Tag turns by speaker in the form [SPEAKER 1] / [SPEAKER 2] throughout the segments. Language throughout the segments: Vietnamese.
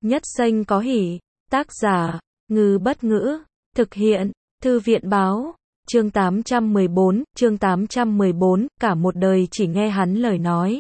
[SPEAKER 1] Nhất xanh có hỉ. Tác giả, Ngư Bất Ngữ. Thực hiện, Thư viện Báo. Chương 814, cả một đời chỉ nghe hắn lời nói.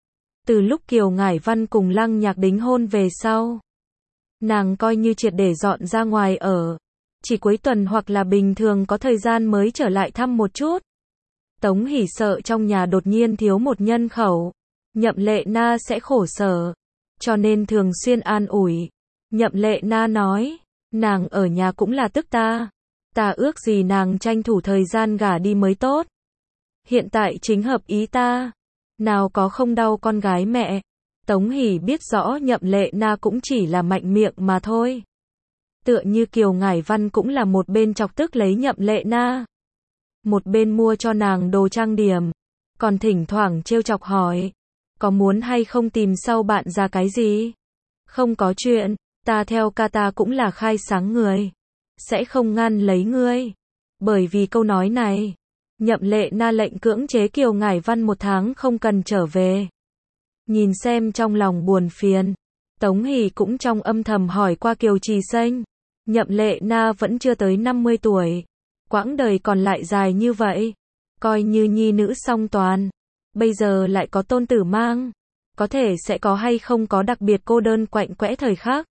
[SPEAKER 1] Từ lúc Kiều Ngải Văn cùng Lăng Nhạc đính hôn về sau, nàng coi như triệt để dọn ra ngoài ở. Chỉ cuối tuần hoặc là bình thường có thời gian mới trở lại thăm một chút. Tống Hỷ sợ trong nhà đột nhiên thiếu một nhân khẩu. Nhậm Lệ Na sẽ khổ sở. Cho nên thường xuyên an ủi. Nhậm Lệ Na nói, nàng ở nhà cũng là tức ta. Ta ước gì nàng tranh thủ thời gian gả đi mới tốt. Hiện tại chính hợp ý ta. Nào có không đau con gái mẹ. Tống Hỷ biết rõ Nhậm Lệ Na cũng chỉ là mạnh miệng mà thôi. Tựa như Kiều Ngải Văn cũng là một bên chọc tức lấy Nhậm Lệ Na, một bên mua cho nàng đồ trang điểm, còn thỉnh thoảng trêu chọc hỏi, có muốn hay không tìm sau bạn ra cái gì? Không có chuyện, ta theo ca ta cũng là khai sáng người, sẽ không ngăn lấy ngươi. Bởi vì câu nói này, Nhậm Lệ Na lệnh cưỡng chế Kiều Ngải Văn 1 tháng không cần trở về. Nhìn xem trong lòng buồn phiền, Tống Hỷ cũng trong âm thầm hỏi qua Kiều Trì Xanh. Nhậm Lệ Na vẫn chưa tới 50 tuổi. Quãng đời còn lại dài như vậy. Coi như nhi nữ song toàn. Bây giờ lại có tôn tử mang. Có thể sẽ có hay không có đặc biệt cô đơn quạnh quẽ thời khắc.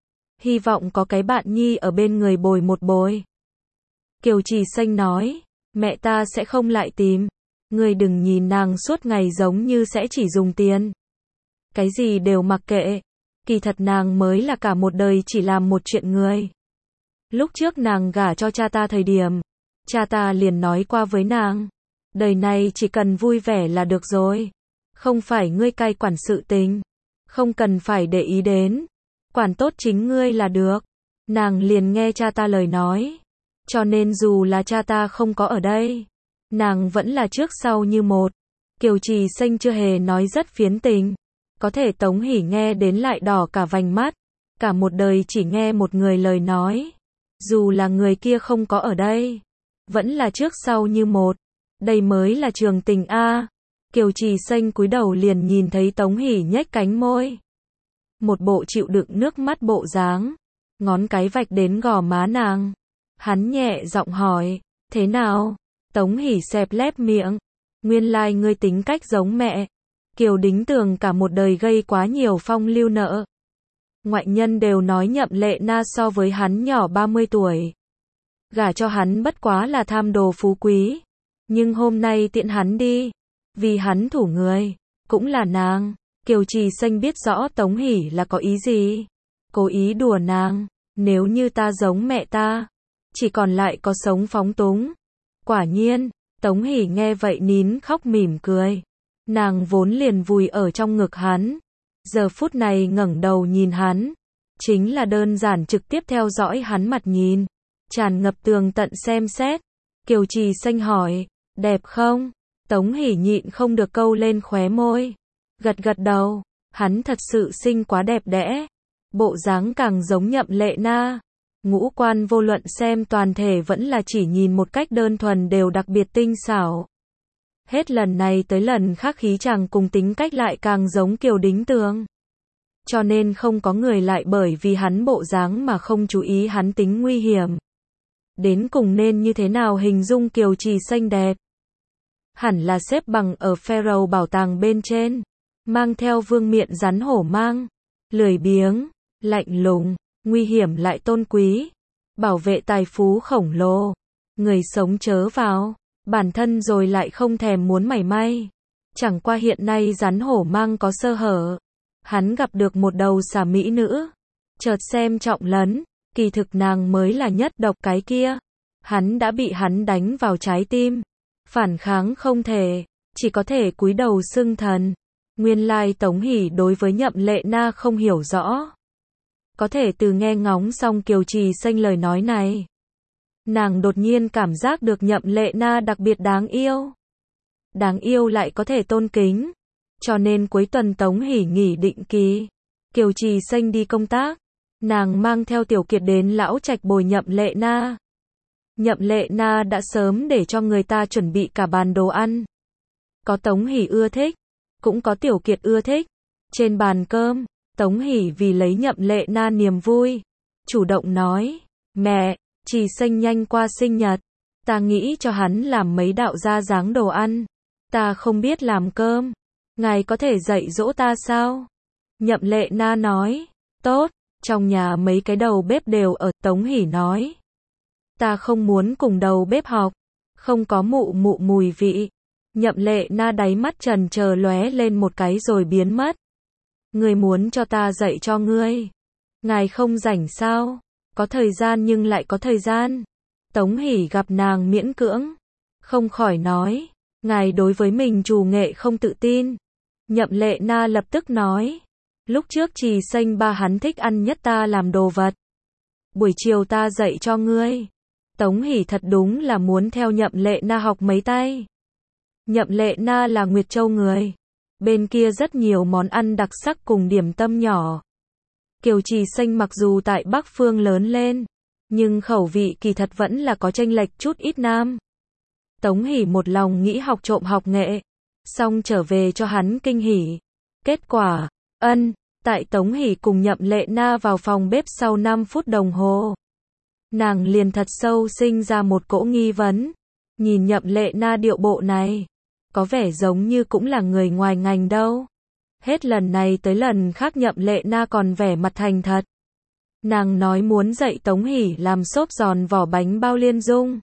[SPEAKER 1] Hy vọng có cái bạn nhi ở bên người bồi một bồi. Kiều Trì Xanh nói, mẹ ta sẽ không lại tìm. Ngươi đừng nhìn nàng suốt ngày giống như sẽ chỉ dùng tiền. Cái gì đều mặc kệ. Kỳ thật nàng mới là cả một đời chỉ làm một chuyện người. Lúc trước nàng gả cho cha ta thời điểm, cha ta liền nói qua với nàng, đời này chỉ cần vui vẻ là được rồi. Không phải ngươi cai quản sự tình, không cần phải để ý đến, quản tốt chính ngươi là được. Nàng liền nghe cha ta lời nói, cho nên dù là cha ta không có ở đây, nàng vẫn là trước sau như một. Kiều Trì Xanh chưa hề nói rất phiến tình, có thể Tống Hỷ nghe đến lại đỏ cả vành mắt, cả một đời chỉ nghe một người lời nói. Dù là người kia không có ở đây, vẫn là trước sau như một. Đây mới là trường tình a. Kiều Trì Xanh cúi đầu liền nhìn thấy Tống Hỷ nhếch cánh môi. Một bộ chịu đựng nước mắt bộ dáng, ngón cái vạch đến gò má nàng. Hắn nhẹ giọng hỏi, thế nào? Tống Hỷ xẹp lép miệng, nguyên lai ngươi tính cách giống mẹ. Kiều Đính Tường cả một đời gây quá nhiều phong lưu nợ. Ngoại nhân đều nói Nhậm Lệ Na so với hắn nhỏ 30 tuổi. Gả cho hắn bất quá là tham đồ phú quý. Nhưng hôm nay tiện hắn đi. Vì hắn thủ người. Cũng là nàng. Kiều Trì Xanh biết rõ Tống Hỷ là có ý gì. Cố ý đùa nàng. Nếu như ta giống mẹ ta, chỉ còn lại có sống phóng túng. Quả nhiên, Tống Hỷ nghe vậy nín khóc mỉm cười. Nàng vốn liền vùi ở trong ngực hắn. Giờ phút này ngẩng đầu nhìn hắn, chính là đơn giản trực tiếp theo dõi hắn mặt nhìn, tràn ngập tường tận xem xét. Kiều Trì Xanh hỏi, đẹp không? Tống Hỷ nhịn không được câu lên khóe môi, gật gật đầu, hắn thật sự xinh quá đẹp đẽ, bộ dáng càng giống Nhậm Lệ Na, ngũ quan vô luận xem toàn thể vẫn là chỉ nhìn một cách đơn thuần đều đặc biệt tinh xảo. Hết lần này tới lần khác khí chàng cùng tính cách lại càng giống Kiều Đính Tường. Cho nên không có người lại bởi vì hắn bộ dáng mà không chú ý hắn tính nguy hiểm. Đến cùng nên như thế nào hình dung Kiều Trì Xanh đẹp? Hẳn là xếp bằng ở Pharaoh bảo tàng bên trên, mang theo vương miện rắn hổ mang, lười biếng, lạnh lùng, nguy hiểm lại tôn quý, bảo vệ tài phú khổng lồ, người sống chớ vào. Bản thân rồi lại không thèm muốn mảy may. Chẳng qua hiện nay rắn hổ mang có sơ hở. Hắn gặp được một đầu xà mỹ nữ. Chợt xem trọng lấn. Kỳ thực nàng mới là nhất độc cái kia. Hắn đã bị hắn đánh vào trái tim. Phản kháng không thể. Chỉ có thể cúi đầu xưng thần. Nguyên lai Tống Hỷ đối với Nhậm Lệ Na không hiểu rõ. Có thể từ nghe ngóng xong Kiều Trì Xanh lời nói này, nàng đột nhiên cảm giác được Nhậm Lệ Na đặc biệt đáng yêu. Đáng yêu lại có thể tôn kính. Cho nên cuối tuần Tống Hỷ nghỉ định kỳ. Kiều Trì Xanh đi công tác. Nàng mang theo Tiểu Kiệt đến lão trạch bồi Nhậm Lệ Na. Nhậm Lệ Na đã sớm để cho người ta chuẩn bị cả bàn đồ ăn. Có Tống Hỷ ưa thích, cũng có Tiểu Kiệt ưa thích. Trên bàn cơm, Tống Hỷ vì lấy Nhậm Lệ Na niềm vui, chủ động nói, mẹ, Trì Xanh nhanh qua sinh nhật, ta nghĩ cho hắn làm mấy đạo ra dáng đồ ăn, ta không biết làm cơm, ngài có thể dạy dỗ ta sao? Nhậm Lệ Na nói, tốt, trong nhà mấy cái đầu bếp đều ở. Tống Hỷ nói, ta không muốn cùng đầu bếp học, không có mùi vị. Nhậm Lệ Na đáy mắt trần chờ lóe lên một cái rồi biến mất. Ngươi muốn cho ta dạy cho ngươi? Ngài không rảnh sao? Có thời gian nhưng lại có thời gian. Tống Hỷ gặp nàng miễn cưỡng, không khỏi nói, ngài đối với mình trù nghệ không tự tin. Nhậm Lệ Na lập tức nói, lúc trước Trì Xanh ba hắn thích ăn nhất ta làm đồ vật. Buổi chiều ta dạy cho ngươi. Tống Hỷ thật đúng là muốn theo Nhậm Lệ Na học mấy tay. Nhậm Lệ Na là Nguyệt Châu người. Bên kia rất nhiều món ăn đặc sắc cùng điểm tâm nhỏ. Kiều Trì Xanh mặc dù tại Bắc Phương lớn lên, nhưng khẩu vị kỳ thật vẫn là có chênh lệch chút ít nam. Tống Hỷ một lòng nghĩ học trộm học nghệ, xong trở về cho hắn kinh hỉ. Kết quả, tại Tống Hỷ cùng Nhậm Lệ Na vào phòng bếp sau 5 phút đồng hồ. Nàng liền thật sâu sinh ra một cỗ nghi vấn. Nhìn Nhậm Lệ Na điệu bộ này, có vẻ giống như cũng là người ngoài ngành đâu. Hết lần này tới lần khác Nhậm Lệ Na còn vẻ mặt thành thật. Nàng nói muốn dạy Tống Hỷ làm xốp giòn vỏ bánh bao liên dung.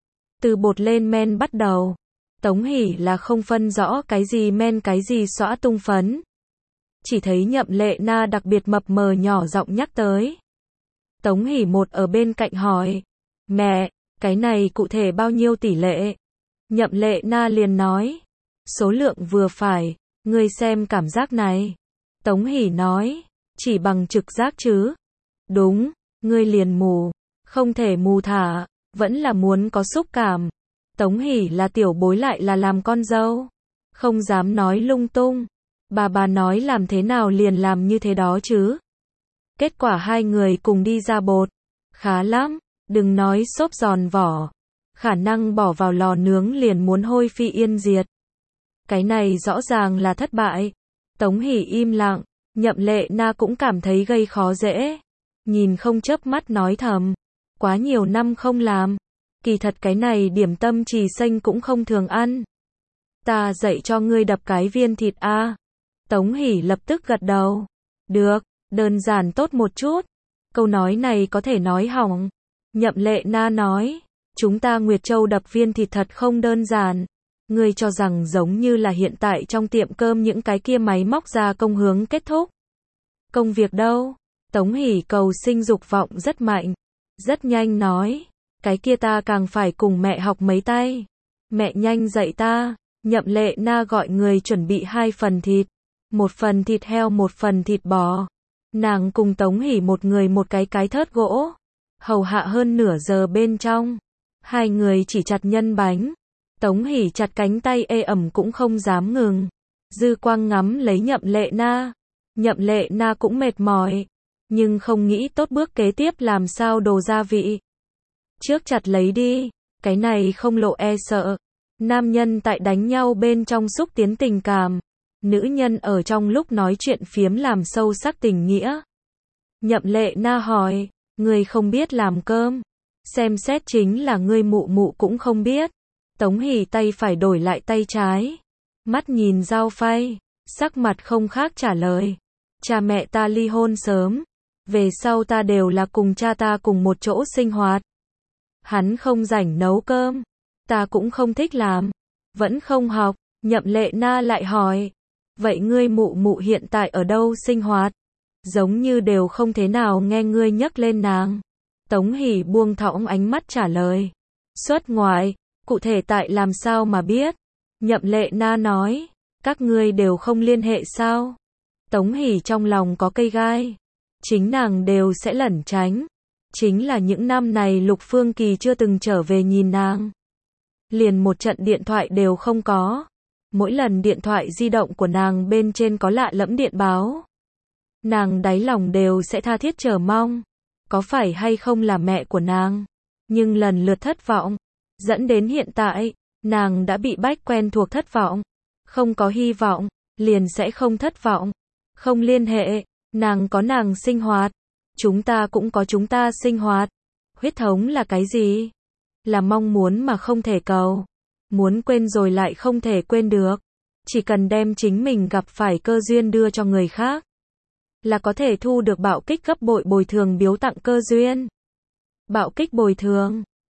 [SPEAKER 1] Từ bột lên men bắt đầu. Tống Hỷ là không phân rõ cái gì men cái gì xõa tung phấn. Chỉ thấy Nhậm Lệ Na đặc biệt mập mờ nhỏ giọng nhắc tới. Tống Hỷ một ở bên cạnh hỏi, mẹ, cái này cụ thể bao nhiêu tỷ lệ? Nhậm Lệ Na liền nói, số lượng vừa phải, ngươi xem cảm giác này. Tống Hỷ nói, chỉ bằng trực giác chứ. Đúng, ngươi liền mù, không thể mù thả, vẫn là muốn có xúc cảm. Tống Hỷ là tiểu bối lại là làm con dâu, không dám nói lung tung. Bà nói làm thế nào liền làm như thế đó chứ. Kết quả hai người cùng đi ra bột. Khá lắm, đừng nói xốp giòn vỏ. Khả năng bỏ vào lò nướng liền muốn hôi phi yên diệt. Cái này rõ ràng là thất bại. Tống Hỷ im lặng, Nhậm Lệ Na cũng cảm thấy gây khó dễ. Nhìn không chớp mắt nói thầm, quá nhiều năm không làm. Kỳ thật cái này điểm tâm Trì Xanh cũng không thường ăn. Ta dạy cho ngươi đập cái viên thịt a. Tống Hỷ lập tức gật đầu. Được, đơn giản tốt một chút. Câu nói này có thể nói hỏng. Nhậm Lệ Na nói, chúng ta Nguyệt Châu đập viên thịt thật không đơn giản. Ngươi cho rằng giống như là hiện tại trong tiệm cơm những cái kia máy móc gia công hướng kết thúc. Công việc đâu? Tống Hỷ cầu sinh dục vọng rất mạnh. Rất nhanh nói, cái kia ta càng phải cùng mẹ học mấy tay. Mẹ nhanh dạy ta. Nhậm Lệ Na gọi người chuẩn bị 2 phần thịt. 1 phần thịt heo 1 phần thịt bò. Nàng cùng Tống Hỷ một người một cái thớt gỗ. Hầu hạ hơn nửa giờ bên trong. Hai người chỉ chặt nhân bánh. Tống Hỷ chặt cánh tay ê ẩm cũng không dám ngừng. Dư quang ngắm lấy Nhậm Lệ Na. Nhậm Lệ Na cũng mệt mỏi. Nhưng không nghĩ tốt bước kế tiếp làm sao đồ gia vị. Trước chặt lấy đi. Cái này không lộ e sợ. Nam nhân tại đánh nhau bên trong xúc tiến tình cảm. Nữ nhân ở trong lúc nói chuyện phiếm làm sâu sắc tình nghĩa. Nhậm Lệ Na hỏi, ngươi không biết làm cơm. Xem xét chính là ngươi mụ cũng không biết. Tống Hỷ tay phải đổi lại tay trái. Mắt nhìn dao phay, sắc mặt không khác trả lời. Cha mẹ ta ly hôn sớm. Về sau ta đều là cùng cha ta cùng một chỗ sinh hoạt. Hắn không rảnh nấu cơm. Ta cũng không thích làm. Vẫn không học. Nhậm Lệ Na lại hỏi. Vậy ngươi mụ hiện tại ở đâu sinh hoạt? Giống như đều không thế nào nghe ngươi nhắc lên nàng. Tống Hỷ buông thõng ánh mắt trả lời. Xuất ngoại, cụ thể tại làm sao mà biết? Nhậm Lệ Na nói. Các ngươi đều không liên hệ sao? Tống Hỷ trong lòng có cây gai. Chính nàng đều sẽ lẩn tránh. Chính là những năm này Lục Phương Kỳ chưa từng trở về nhìn nàng. Liền một trận điện thoại đều không có. Mỗi lần điện thoại di động của nàng bên trên có lạ lẫm điện báo. Nàng đáy lòng đều sẽ tha thiết chờ mong. Có phải hay không là mẹ của nàng? Nhưng lần lượt thất vọng. Dẫn đến hiện tại, nàng đã bị bách quen thuộc thất vọng. Không có hy vọng, liền sẽ không thất vọng. Không liên hệ, Nàng có nàng sinh hoạt, chúng ta cũng có chúng ta sinh hoạt. Huyết thống là cái gì? Là mong muốn mà không thể cầu. Muốn quên rồi lại không thể quên được. Chỉ cần đem chính mình gặp phải cơ duyên đưa cho người khác, là có thể thu được bạo kích gấp bội bồi thường biếu tặng cơ duyên. Bạo kích bồi thường